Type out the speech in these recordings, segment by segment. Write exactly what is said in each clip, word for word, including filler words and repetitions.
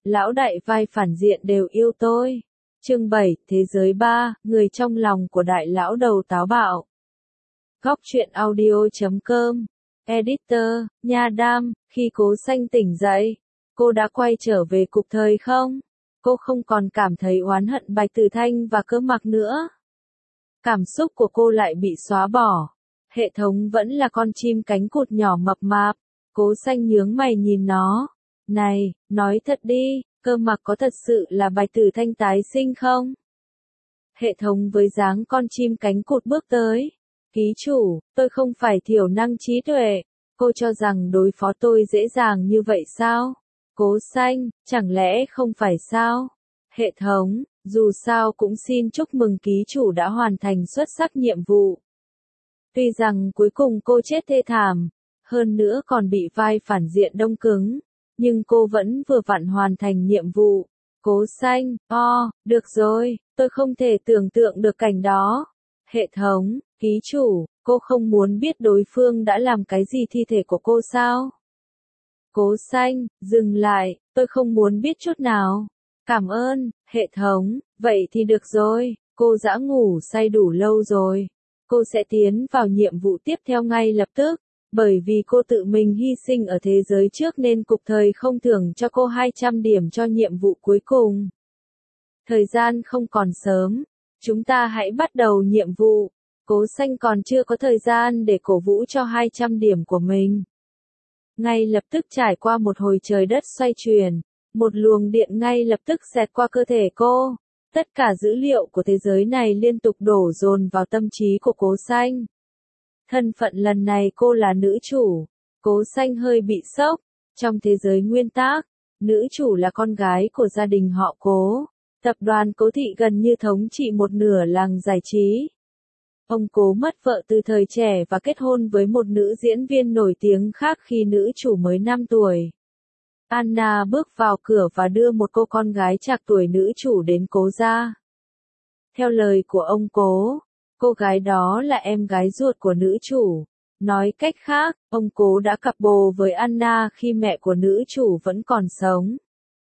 lão đại vai phản diện đều yêu tôi. Chương bảy, Thế giới ba, người trong lòng của đại lão đầu táo bạo. Góc truyện audio chấm com. Editor, Nha Đam, khi Cố Xanh tỉnh dậy, cô đã quay trở về cục thời không? Cô không còn cảm thấy oán hận Bạch Tử Thanh và Cơ Mặc nữa. Cảm xúc của cô lại bị xóa bỏ. Hệ thống vẫn là con chim cánh cụt nhỏ mập mạp. Cố Xanh nhướng mày nhìn nó. Này, nói thật đi, Cơ Mặc có thật sự là Bạch Tử Thanh tái sinh không? Hệ thống với dáng con chim cánh cụt bước tới. Ký chủ, tôi không phải thiểu năng trí tuệ. Cô cho rằng đối phó tôi dễ dàng như vậy sao? Cố Xanh, chẳng lẽ không phải sao? Hệ thống, dù sao cũng xin chúc mừng ký chủ đã hoàn thành xuất sắc nhiệm vụ. Tuy rằng cuối cùng cô chết thê thảm, hơn nữa còn bị vai phản diện đông cứng, nhưng cô vẫn vừa vặn hoàn thành nhiệm vụ. Cố Xanh, o, được rồi, tôi không thể tưởng tượng được cảnh đó. Hệ thống, ký chủ, cô không muốn biết đối phương đã làm cái gì thi thể của cô sao? Cố Xanh, dừng lại, tôi không muốn biết chút nào. Cảm ơn, hệ thống, vậy thì được rồi, cô đã ngủ say đủ lâu rồi. Cô sẽ tiến vào nhiệm vụ tiếp theo ngay lập tức, bởi vì cô tự mình hy sinh ở thế giới trước nên cục thời không thưởng cho cô hai trăm điểm cho nhiệm vụ cuối cùng. Thời gian không còn sớm, chúng ta hãy bắt đầu nhiệm vụ. Cố Xanh còn chưa có thời gian để cổ vũ cho hai trăm điểm của mình. Ngay lập tức trải qua một hồi trời đất xoay chuyển, một luồng điện ngay lập tức xẹt qua cơ thể cô. Tất cả dữ liệu của thế giới này liên tục đổ dồn vào tâm trí của Cố Xanh. Thân phận lần này cô là nữ chủ. Cố Xanh hơi bị sốc. Trong thế giới nguyên tác, nữ chủ là con gái của gia đình họ Cố. Tập đoàn Cố Thị gần như thống trị một nửa làng giải trí. Ông Cố mất vợ từ thời trẻ và kết hôn với một nữ diễn viên nổi tiếng khác khi nữ chủ mới năm tuổi. Anna bước vào cửa và đưa một cô con gái trạc tuổi nữ chủ đến Cố gia. Theo lời của ông Cố, cô gái đó là em gái ruột của nữ chủ. Nói cách khác, ông Cố đã cặp bồ với Anna khi mẹ của nữ chủ vẫn còn sống.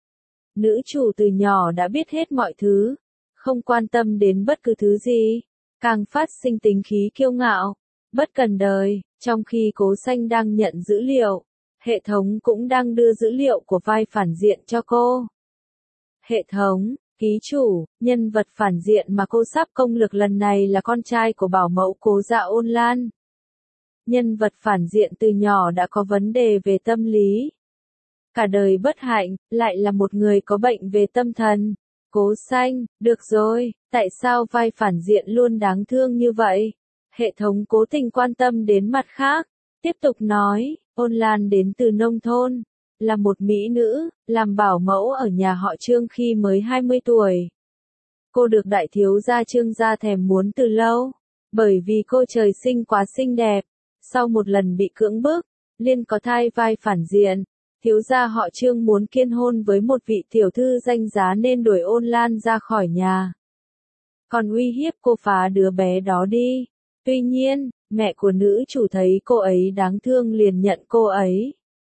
Nữ chủ từ nhỏ đã biết hết mọi thứ, không quan tâm đến bất cứ thứ gì, càng phát sinh tính khí kiêu ngạo, bất cần đời. Trong khi Cố Xanh đang nhận dữ liệu, hệ thống cũng đang đưa dữ liệu của vai phản diện cho cô. Hệ thống, ký chủ, nhân vật phản diện mà cô sắp công lược lần này là con trai của bảo mẫu Cố gia Ôn Lan. Nhân vật phản diện từ nhỏ đã có vấn đề về tâm lý. Cả đời bất hạnh, lại là một người có bệnh về tâm thần. Cố Xanh, được rồi, tại sao vai phản diện luôn đáng thương như vậy? Hệ thống cố tình quan tâm đến mặt khác. Tiếp tục nói, Ôn Lan đến từ nông thôn, là một mỹ nữ, làm bảo mẫu ở nhà họ Trương khi mới hai mươi tuổi. Cô được đại thiếu gia Trương gia thèm muốn từ lâu, bởi vì cô trời sinh quá xinh đẹp. Sau một lần bị cưỡng bức, liên có thai vai phản diện, thiếu gia họ Trương muốn kiên hôn với một vị tiểu thư danh giá nên đuổi Ôn Lan ra khỏi nhà. Còn uy hiếp cô phá đứa bé đó đi. Tuy nhiên, mẹ của nữ chủ thấy cô ấy đáng thương liền nhận cô ấy,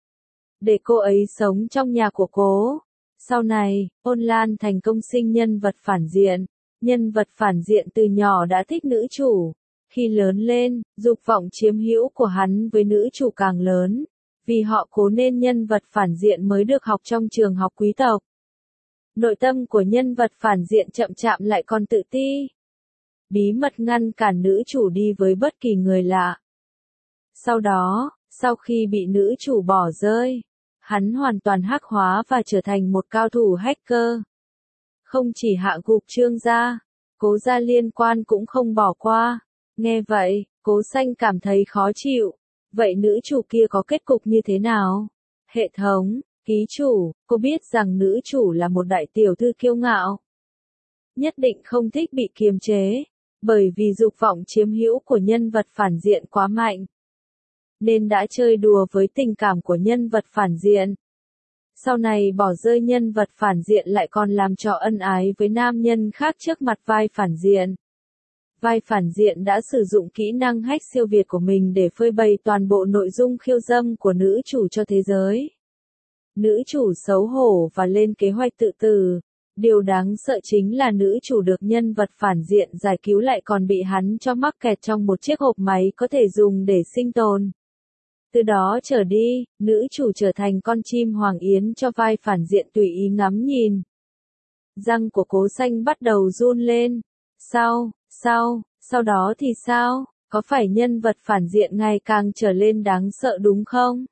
để cô ấy sống trong nhà của Cố. Sau này, Ôn Lan thành công sinh nhân vật phản diện. Nhân vật phản diện từ nhỏ đã thích nữ chủ. Khi lớn lên, dục vọng chiếm hữu của hắn với nữ chủ càng lớn. Vì họ Cố nên nhân vật phản diện mới được học trong trường học quý tộc. Nội tâm của nhân vật phản diện chậm chạp lại còn tự ti. Bí mật ngăn cản nữ chủ đi với bất kỳ người lạ. Sau đó, sau khi bị nữ chủ bỏ rơi, hắn hoàn toàn hắc hóa và trở thành một cao thủ hacker. Không chỉ hạ gục Trương gia, Cố gia liên quan cũng không bỏ qua. Nghe vậy, Cố Xanh cảm thấy khó chịu. Vậy nữ chủ kia có kết cục như thế nào? Hệ thống, ký chủ, cô biết rằng nữ chủ là một đại tiểu thư kiêu ngạo. Nhất định không thích bị kiềm chế, bởi vì dục vọng chiếm hữu của nhân vật phản diện quá mạnh, nên đã chơi đùa với tình cảm của nhân vật phản diện. Sau này bỏ rơi nhân vật phản diện lại còn làm trò ân ái với nam nhân khác trước mặt vai phản diện. Vai phản diện đã sử dụng kỹ năng hack siêu việt của mình để phơi bày toàn bộ nội dung khiêu dâm của nữ chủ cho thế giới. Nữ chủ xấu hổ và lên kế hoạch tự tử. Điều đáng sợ chính là nữ chủ được nhân vật phản diện giải cứu lại còn bị hắn cho mắc kẹt trong một chiếc hộp máy có thể dùng để sinh tồn. Từ đó trở đi, nữ chủ trở thành con chim hoàng yến cho vai phản diện tùy ý ngắm nhìn. Răng của Cố Xanh bắt đầu run lên. Sau, sau, sau đó thì sao? Có phải nhân vật phản diện ngày càng trở lên đáng sợ đúng không?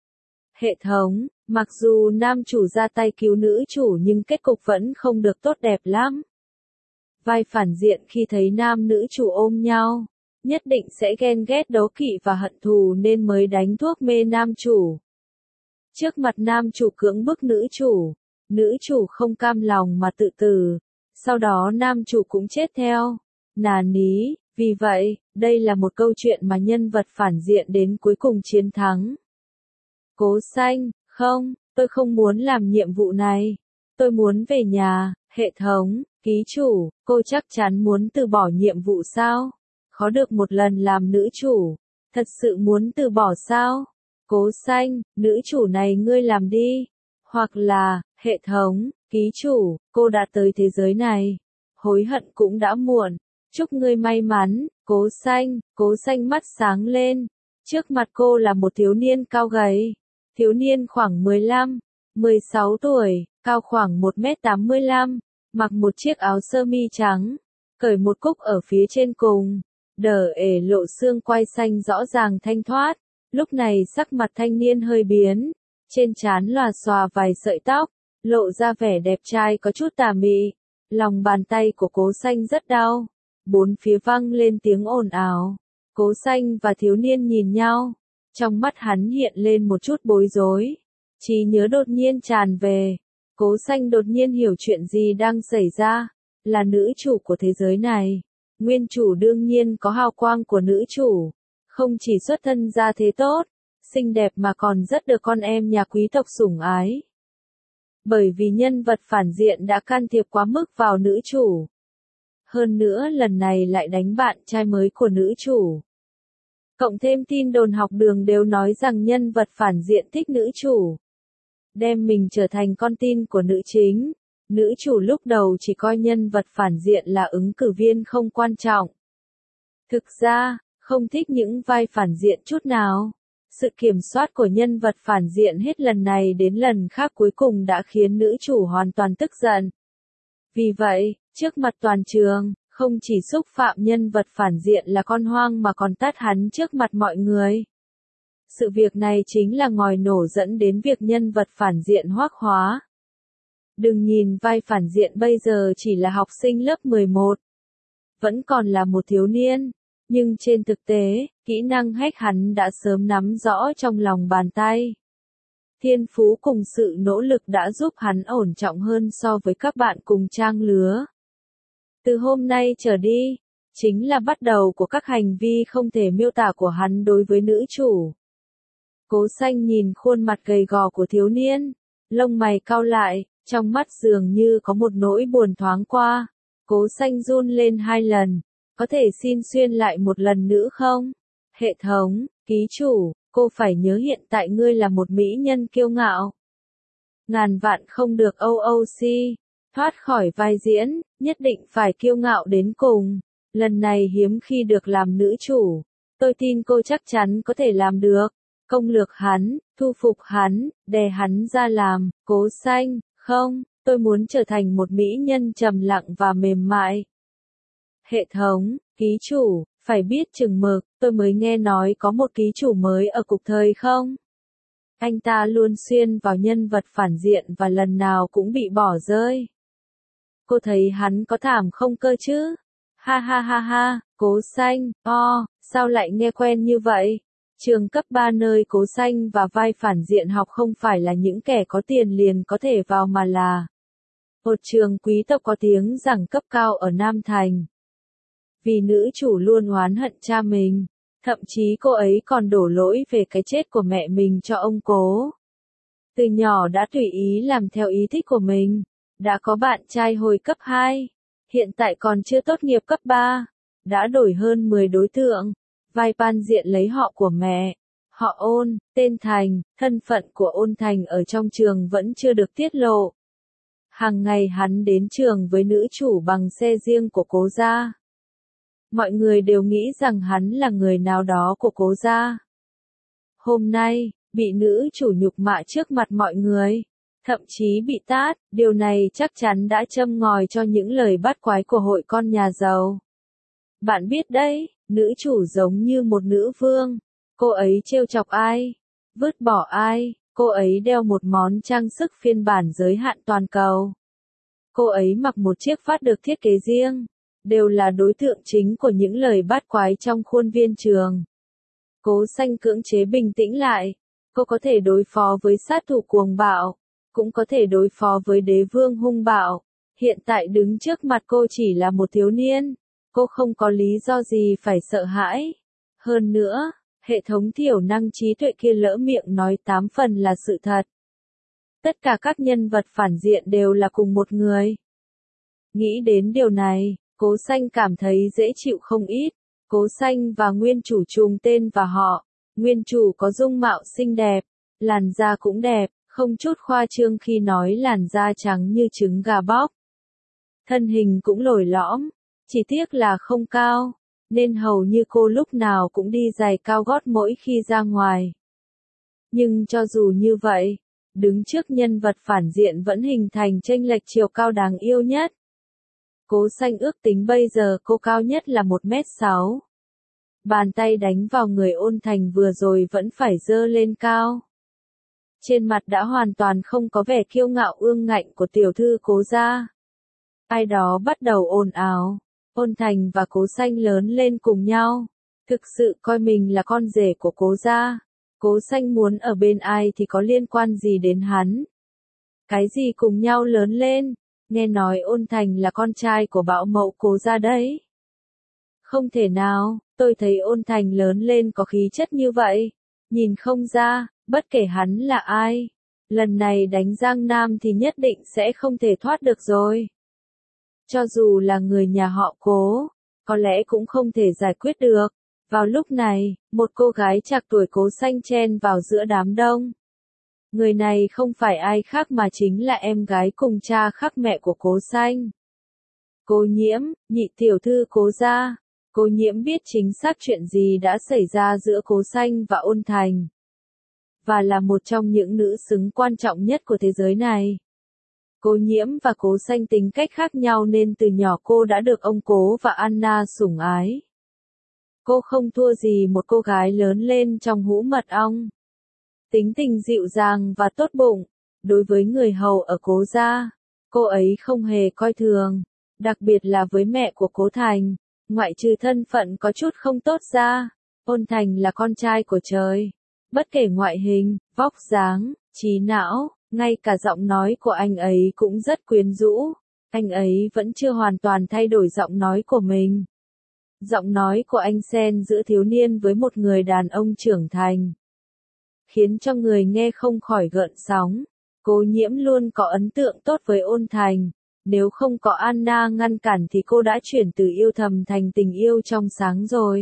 Hệ thống, mặc dù nam chủ ra tay cứu nữ chủ nhưng kết cục vẫn không được tốt đẹp lắm. Vai phản diện khi thấy nam nữ chủ ôm nhau, nhất định sẽ ghen ghét đố kỵ và hận thù nên mới đánh thuốc mê nam chủ. Trước mặt nam chủ cưỡng bức nữ chủ, nữ chủ không cam lòng mà tự tử, sau đó nam chủ cũng chết theo. Nà ní, vì vậy, đây là một câu chuyện mà nhân vật phản diện đến cuối cùng chiến thắng. Cố Xanh, không, tôi không muốn làm nhiệm vụ này. Tôi muốn về nhà. Hệ thống, ký chủ, cô chắc chắn muốn từ bỏ nhiệm vụ sao? Khó được một lần làm nữ chủ. Thật sự muốn từ bỏ sao? Cố Xanh, nữ chủ này ngươi làm đi. Hoặc là, hệ thống, ký chủ, cô đã tới thế giới này. Hối hận cũng đã muộn. Chúc ngươi may mắn. Cố Xanh, Cố Xanh mắt sáng lên. Trước mặt cô là một thiếu niên cao gầy. Thiếu niên khoảng mười lăm, mười sáu tuổi, cao khoảng một mét tám mươi lăm, mặc một chiếc áo sơ mi trắng, cởi một cúc ở phía trên cùng, đờ ể lộ xương quai xanh rõ ràng thanh thoát. Lúc này sắc mặt thanh niên hơi biến, trên trán lòa xòa vài sợi tóc, lộ ra vẻ đẹp trai có chút tà mị. Lòng bàn tay của Cố Xanh rất đau, bốn phía vang lên tiếng ồn ào. Cố Xanh và thiếu niên nhìn nhau. Trong mắt hắn hiện lên một chút bối rối. Trí nhớ đột nhiên tràn về. Cố Xanh đột nhiên hiểu chuyện gì đang xảy ra. Là nữ chủ của thế giới này. Nguyên chủ đương nhiên có hào quang của nữ chủ. Không chỉ xuất thân gia thế tốt, xinh đẹp mà còn rất được con em nhà quý tộc sủng ái. Bởi vì nhân vật phản diện đã can thiệp quá mức vào nữ chủ. Hơn nữa lần này lại đánh bạn trai mới của nữ chủ. Cộng thêm tin đồn học đường đều nói rằng nhân vật phản diện thích nữ chủ. Đem mình trở thành con tin của nữ chính. Nữ chủ lúc đầu chỉ coi nhân vật phản diện là ứng cử viên không quan trọng. Thực ra, không thích những vai phản diện chút nào. Sự kiểm soát của nhân vật phản diện hết lần này đến lần khác cuối cùng đã khiến nữ chủ hoàn toàn tức giận. Vì vậy, trước mặt toàn trường, không chỉ xúc phạm nhân vật phản diện là con hoang mà còn tát hắn trước mặt mọi người. Sự việc này chính là ngòi nổ dẫn đến việc nhân vật phản diện hoác hóa. Đừng nhìn vai phản diện bây giờ chỉ là học sinh lớp mười một. Vẫn còn là một thiếu niên. Nhưng trên thực tế, kỹ năng hack hắn đã sớm nắm rõ trong lòng bàn tay. Thiên phú cùng sự nỗ lực đã giúp hắn ổn trọng hơn so với các bạn cùng trang lứa. Từ hôm nay trở đi, chính là bắt đầu của các hành vi không thể miêu tả của hắn đối với nữ chủ. Cố Xanh nhìn khuôn mặt gầy gò của thiếu niên, lông mày cau lại, trong mắt dường như có một nỗi buồn thoáng qua. Cố Xanh run lên hai lần, có thể xin xuyên lại một lần nữa không? Hệ thống, ký chủ, cô phải nhớ hiện tại ngươi là một mỹ nhân kiêu ngạo. Ngàn vạn không được ô ô xê. Thoát khỏi vai diễn, nhất định phải kiêu ngạo đến cùng. Lần này hiếm khi được làm nữ chủ. Tôi tin cô chắc chắn có thể làm được. Công lược hắn, thu phục hắn, đè hắn ra làm. Cố Xanh, không, tôi muốn trở thành một mỹ nhân trầm lặng và mềm mại. Hệ thống, ký chủ, phải biết chừng mực, tôi mới nghe nói có một ký chủ mới ở cục thời không? Anh ta luôn xuyên vào nhân vật phản diện và lần nào cũng bị bỏ rơi. Cô thấy hắn có thảm không cơ chứ? Ha ha ha ha, Cố Xanh, o, sao lại nghe quen như vậy? Trường cấp ba nơi Cố Xanh và vai phản diện học không phải là những kẻ có tiền liền có thể vào mà là một trường quý tộc có tiếng giảng cấp cao ở Nam Thành. Vì nữ chủ luôn oán hận cha mình, thậm chí cô ấy còn đổ lỗi về cái chết của mẹ mình cho ông Cố. Từ nhỏ đã tùy ý làm theo ý thích của mình, đã có bạn trai hồi cấp hai, hiện tại còn chưa tốt nghiệp cấp ba, đã đổi hơn mười đối tượng. Vai phản diện lấy họ của mẹ, Họ Ôn, tên Thành, thân phận của Ôn Thành ở trong trường vẫn chưa được tiết lộ. Hàng ngày hắn đến trường với nữ chủ bằng xe riêng của Cố gia. Mọi người đều nghĩ rằng hắn là người nào đó của Cố gia. Hôm nay, bị nữ chủ nhục mạ trước mặt mọi người, thậm chí bị tát, điều này chắc chắn đã châm ngòi cho những lời bắt quái của hội con nhà giàu. Bạn biết đấy, nữ chủ giống như một nữ vương, cô ấy trêu chọc ai, vứt bỏ ai, cô ấy đeo một món trang sức phiên bản giới hạn toàn cầu. Cô ấy mặc một chiếc phát được thiết kế riêng, đều là đối tượng chính của những lời bắt quái trong khuôn viên trường. Cố Xanh cưỡng chế bình tĩnh lại, cô có thể đối phó với sát thủ cuồng bạo, cũng có thể đối phó với đế vương hung bạo. Hiện tại đứng trước mặt cô chỉ là một thiếu niên, cô không có lý do gì phải sợ hãi. Hơn nữa, hệ thống thiểu năng trí tuệ kia lỡ miệng nói tám phần là sự thật. Tất cả các nhân vật phản diện đều là cùng một người. Nghĩ đến điều này, Cố Xanh cảm thấy dễ chịu không ít. Cố Xanh và nguyên chủ trùng tên và họ. Nguyên chủ có dung mạo xinh đẹp, làn da cũng đẹp, không chút khoa trương khi nói làn da trắng như trứng gà bóc. Thân hình cũng lồi lõm, chỉ tiếc là không cao, nên hầu như cô lúc nào cũng đi giày cao gót mỗi khi ra ngoài. Nhưng cho dù như vậy, đứng trước nhân vật phản diện vẫn hình thành chênh lệch chiều cao đáng yêu nhất. Cố Xanh ước tính bây giờ cô cao nhất là một mét sáu. Bàn tay đánh vào người Ôn Thành vừa rồi vẫn phải giơ lên cao. Trên mặt đã hoàn toàn không có vẻ kiêu ngạo ương ngạnh của tiểu thư Cố gia. Ai đó bắt đầu ồn ào, Ôn Thành và Cố Xanh lớn lên cùng nhau, thực sự coi mình là con rể của Cố gia. Cố Xanh muốn ở bên ai thì có liên quan gì đến hắn. Cái gì cùng nhau lớn lên, nghe nói Ôn Thành là con trai của bảo mẫu Cố gia đấy. Không thể nào, tôi thấy Ôn Thành lớn lên có khí chất như vậy, nhìn không ra, bất kể hắn là ai. Lần này đánh Giang Nam thì nhất định sẽ không thể thoát được rồi. Cho dù là người nhà họ Cố, có lẽ cũng không thể giải quyết được. Vào lúc này, một cô gái trạc tuổi Cố Xanh chen vào giữa đám đông. Người này không phải ai khác mà chính là em gái cùng cha khác mẹ của Cố Xanh. Cố Nhiễm, nhị tiểu thư Cố gia. Cố Nhiễm biết chính xác chuyện gì đã xảy ra giữa Cố Xanh và Ôn Thành. Và là một trong những nữ xứng quan trọng nhất của thế giới này. Cố Nhiễm và Cố Xanh tính cách khác nhau nên từ nhỏ cô đã được ông Cố và Anna sủng ái. Cô không thua gì một cô gái lớn lên trong hũ mật ong. Tính tình dịu dàng và tốt bụng, đối với người hầu ở Cố gia, cô ấy không hề coi thường, đặc biệt là với mẹ của Cố Thành, ngoại trừ thân phận có chút không tốt ra, Ôn Thành là con trai của trời. Bất kể ngoại hình, vóc dáng, trí não, ngay cả giọng nói của anh ấy cũng rất quyến rũ, anh ấy vẫn chưa hoàn toàn thay đổi giọng nói của mình. Giọng nói của anh xen giữa thiếu niên với một người đàn ông trưởng thành, khiến cho người nghe không khỏi gợn sóng. Cố Nhiễm luôn có ấn tượng tốt với Ôn Thành, nếu không có Anna ngăn cản thì cô đã chuyển từ yêu thầm thành tình yêu trong sáng rồi.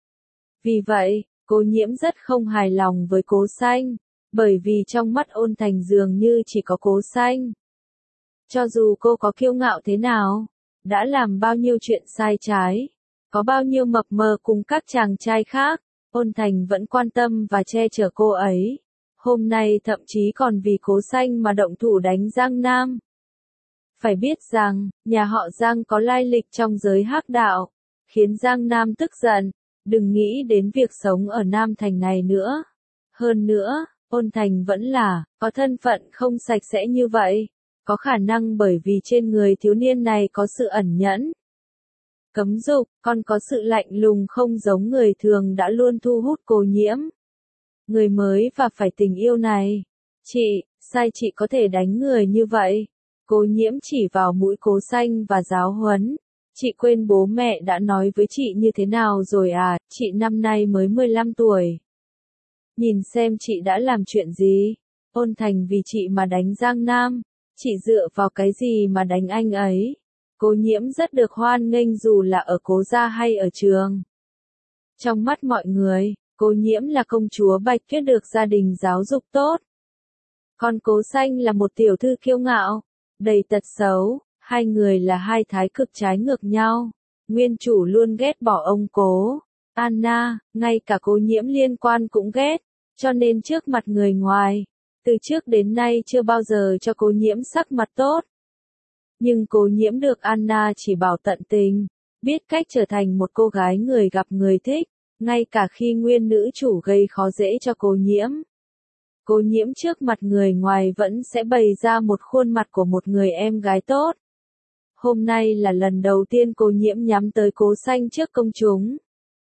Vì vậy, Cố Nhiễm rất không hài lòng với Cố Xanh, bởi vì trong mắt Ôn Thành dường như chỉ có Cố Xanh. Cho dù cô có kiêu ngạo thế nào, đã làm bao nhiêu chuyện sai trái, có bao nhiêu mập mờ cùng các chàng trai khác, Ôn Thành vẫn quan tâm và che chở cô ấy. Hôm nay thậm chí còn vì Cố Xanh mà động thủ đánh Giang Nam. Phải biết rằng, nhà họ Giang có lai lịch trong giới hắc đạo, khiến Giang Nam tức giận, đừng nghĩ đến việc sống ở Nam Thành này nữa. Hơn nữa, Ôn Thành vẫn là, có thân phận không sạch sẽ như vậy, có khả năng bởi vì trên người thiếu niên này có sự ẩn nhẫn, cấm dục, còn có sự lạnh lùng không giống người thường đã luôn thu hút Cố Nhiễm. Người mới và phải tình yêu này. Chị, sai chị có thể đánh người như vậy? Cố Nhiễm chỉ vào mũi Cố Xanh và giáo huấn. Chị quên bố mẹ đã nói với chị như thế nào rồi à, chị năm nay mới mười lăm tuổi. Nhìn xem chị đã làm chuyện gì. Ôn Thành vì chị mà đánh Giang Nam. Chị dựa vào cái gì mà đánh anh ấy? Cố Nhiễm rất được hoan nghênh dù là ở Cố gia hay ở trường. Trong mắt mọi người, Cố Nhiễm là công chúa Bạch Tuyết được gia đình giáo dục tốt. Còn Cố Xanh là một tiểu thư kiêu ngạo, đầy tật xấu, hai người là hai thái cực trái ngược nhau. Nguyên chủ luôn ghét bỏ ông Cố Anna, ngay cả Cố Nhiễm liên quan cũng ghét, cho nên trước mặt người ngoài, từ trước đến nay chưa bao giờ cho Cố Nhiễm sắc mặt tốt. Nhưng Cố Nhiễm được Anna chỉ bảo tận tình, biết cách trở thành một cô gái người gặp người thích, ngay cả khi nguyên nữ chủ gây khó dễ cho Cố Nhiễm. Cố Nhiễm trước mặt người ngoài vẫn sẽ bày ra một khuôn mặt của một người em gái tốt. Hôm nay là lần đầu tiên Cố Nhiễm nhắm tới Cố Xanh trước công chúng.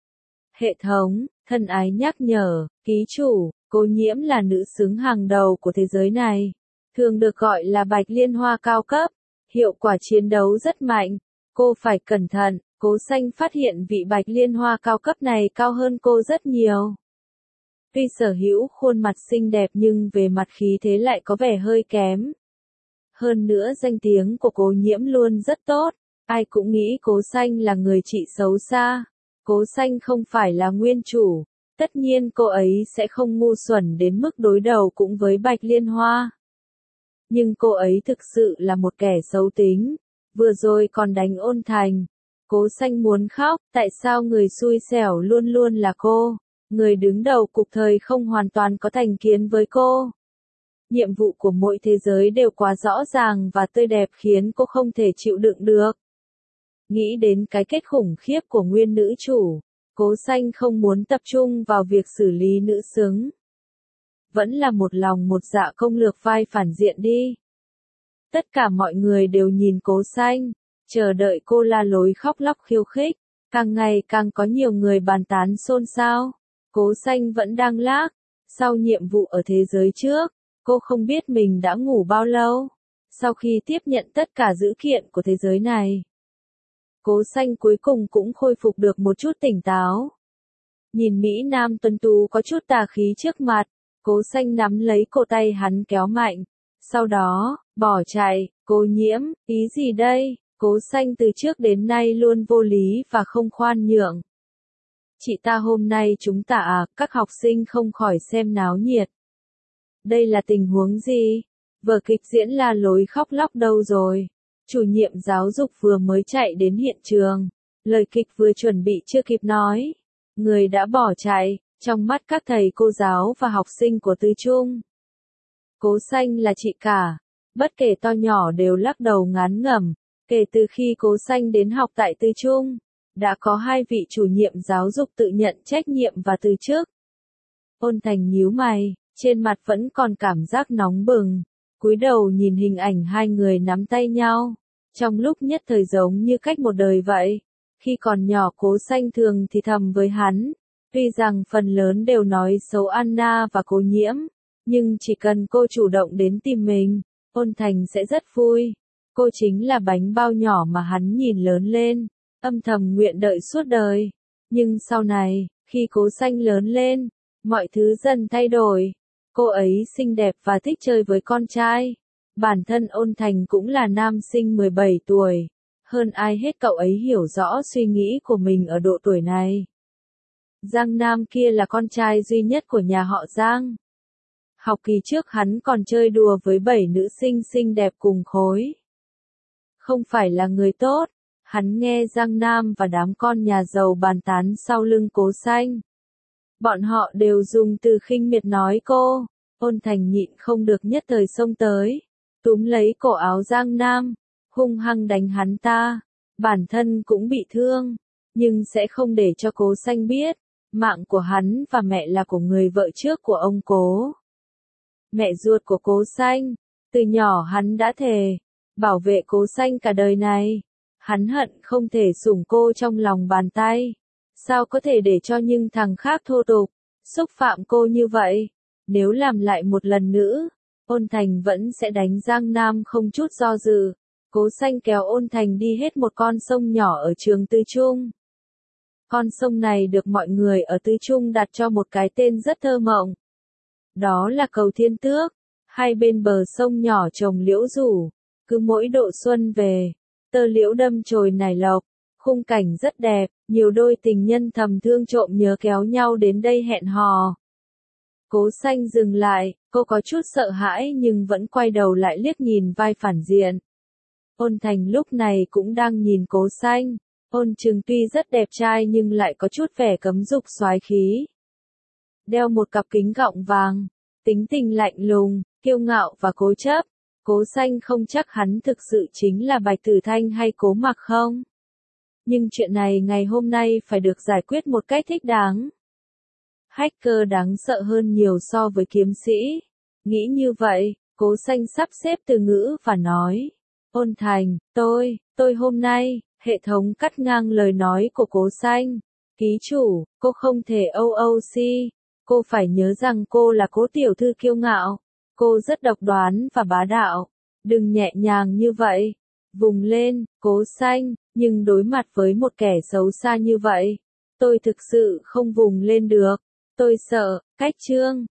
Hệ thống, thân ái nhắc nhở, ký chủ, Cố Nhiễm là nữ xứng hàng đầu của thế giới này, thường được gọi là Bạch Liên Hoa cao cấp, hiệu quả chiến đấu rất mạnh, cô phải cẩn thận. Cố Xanh phát hiện vị Bạch Liên Hoa cao cấp này cao hơn cô rất nhiều. Tuy sở hữu khuôn mặt xinh đẹp nhưng về mặt khí thế lại có vẻ hơi kém. Hơn nữa danh tiếng của Cố Nhiễm luôn rất tốt, ai cũng nghĩ Cố Xanh là người chị xấu xa. Cố Xanh không phải là nguyên chủ, tất nhiên cô ấy sẽ không ngu xuẩn đến mức đối đầu cũng với Bạch Liên Hoa. Nhưng cô ấy thực sự là một kẻ xấu tính, vừa rồi còn đánh Ôn Thành. Cố Xanh muốn khóc, tại sao người xui xẻo luôn luôn là cô? Người đứng đầu cục thời không hoàn toàn có thành kiến với cô. Nhiệm vụ của mỗi thế giới đều quá rõ ràng và tươi đẹp khiến cô không thể chịu đựng được. Nghĩ đến cái kết khủng khiếp của nguyên nữ chủ, Cố Xanh không muốn tập trung vào việc xử lý nữ xứng. Vẫn là một lòng một dạ công lược vai phản diện đi. Tất cả mọi người đều nhìn Cố Xanh, chờ đợi cô la lối khóc lóc khiêu khích, càng ngày càng có nhiều người bàn tán xôn xao. Cố Xanh vẫn đang lác, sau nhiệm vụ ở thế giới trước, cô không biết mình đã ngủ bao lâu. Sau khi tiếp nhận tất cả dữ kiện của thế giới này, Cố Xanh cuối cùng cũng khôi phục được một chút tỉnh táo. Nhìn Mỹ Nam tuấn tú có chút tà khí trước mặt, Cố Xanh nắm lấy cổ tay hắn kéo mạnh, sau đó, bỏ chạy. Cố Nhiễm, ý gì đây? Cố Xanh từ trước đến nay luôn vô lý và không khoan nhượng. Chị ta hôm nay chúng ta à, các học sinh không khỏi xem náo nhiệt. Đây là tình huống gì? Vở kịch diễn la lối khóc lóc đâu rồi? Chủ nhiệm giáo dục vừa mới chạy đến hiện trường, lời kịch vừa chuẩn bị chưa kịp nói, người đã bỏ chạy, trong mắt các thầy cô giáo và học sinh của Tư Trung. Cố Xanh là chị cả, bất kể to nhỏ đều lắc đầu ngán ngẩm, kể từ khi Cố Xanh đến học tại Tư Trung, đã có hai vị chủ nhiệm giáo dục tự nhận trách nhiệm và từ chức. Ôn Thành nhíu mày, trên mặt vẫn còn cảm giác nóng bừng, cúi đầu nhìn hình ảnh hai người nắm tay nhau, trong lúc nhất thời giống như cách một đời vậy. Khi còn nhỏ Cố Xanh thường thì thầm với hắn, tuy rằng phần lớn đều nói xấu Anna và Cố Nhiễm, nhưng chỉ cần cô chủ động đến tìm mình, Ôn Thành sẽ rất vui. Cô chính là bánh bao nhỏ mà hắn nhìn lớn lên, âm thầm nguyện đợi suốt đời. Nhưng sau này, khi Cố Xanh lớn lên, mọi thứ dần thay đổi. Cô ấy xinh đẹp và thích chơi với con trai. Bản thân Ôn Thành cũng là nam sinh mười bảy tuổi. Hơn ai hết cậu ấy hiểu rõ suy nghĩ của mình ở độ tuổi này. Giang Nam kia là con trai duy nhất của nhà họ Giang. Học kỳ trước hắn còn chơi đùa với bảy nữ sinh xinh đẹp cùng khối. Không phải là người tốt, hắn nghe Giang Nam và đám con nhà giàu bàn tán sau lưng Cố Xanh. Bọn họ đều dùng từ khinh miệt nói cô. Ôn Thành nhịn không được nhất thời xông tới, túm lấy cổ áo Giang Nam, hung hăng đánh hắn ta. Bản thân cũng bị thương, nhưng sẽ không để cho Cố Xanh biết, mạng của hắn và mẹ là của người vợ trước của ông Cố. Mẹ ruột của Cố Xanh, từ nhỏ hắn đã thề, bảo vệ Cố Xanh cả đời này. Hắn hận không thể sủng cô trong lòng bàn tay. Sao có thể để cho những thằng khác thô tục, xúc phạm cô như vậy? Nếu làm lại một lần nữa, Ôn Thành vẫn sẽ đánh Giang Nam không chút do dự. Cố Xanh kéo Ôn Thành đi hết một con sông nhỏ ở trường Tư Trung. Con sông này được mọi người ở Tư Trung đặt cho một cái tên rất thơ mộng. Đó là cầu Thiên Tước. Hai bên bờ sông nhỏ trồng liễu rủ. Cứ mỗi độ xuân về, tơ liễu đâm chồi nảy lộc, Khung cảnh rất đẹp, nhiều đôi tình nhân thầm thương trộm nhớ kéo nhau đến đây hẹn hò. Cố Xanh dừng lại, cô có chút sợ hãi nhưng vẫn quay đầu lại liếc nhìn vai phản diện. Ôn Thành lúc này cũng đang nhìn Cố Xanh. Ôn Chừng tuy rất đẹp trai nhưng lại có chút vẻ cấm dục soái khí. Đeo một cặp kính gọng vàng, tính tình lạnh lùng, kiêu ngạo và cố chấp. Cố Xanh không chắc hắn thực sự chính là Bạch Tử Thanh hay Cố Mặc không. Nhưng chuyện này ngày hôm nay phải được giải quyết một cách thích đáng. Hacker đáng sợ hơn nhiều so với kiếm sĩ. Nghĩ như vậy, Cố Xanh sắp xếp từ ngữ và nói. Ôn Thành, tôi, tôi hôm nay, hệ thống cắt ngang lời nói của Cố Xanh. Ký chủ, cô không thể ô ô xê. Cô phải nhớ rằng cô là Cố tiểu thư kiêu ngạo. Cô rất độc đoán và bá đạo. Đừng nhẹ nhàng như vậy. Vùng lên, Cố Xanh, nhưng đối mặt với một kẻ xấu xa như vậy, tôi thực sự không vùng lên được. Tôi sợ, cách chương.